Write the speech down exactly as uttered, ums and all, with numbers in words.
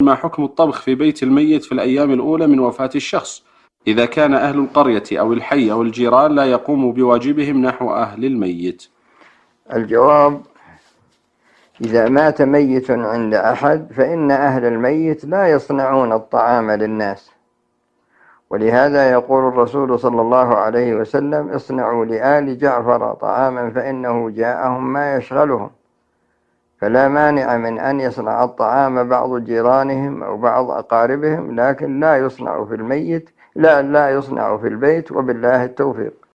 ما حكم الطبخ في بيت الميت في الأيام الأولى من وفاة الشخص إذا كان أهل القرية أو الحي أو الجيران لا يقوموا بواجبهم نحو أهل الميت؟ الجواب: إذا مات ميت عند أحد فإن أهل الميت لا يصنعون الطعام للناس، ولهذا يقول الرسول صلى الله عليه وسلم: اصنعوا لآل جعفر طعاما فإنه جاءهم ما يشغلهم. فلا مانع من أن يصنع الطعام بعض جيرانهم أو بعض أقاربهم، لكن لا يصنع في الميت لا لا يصنع في البيت، وبالله التوفيق.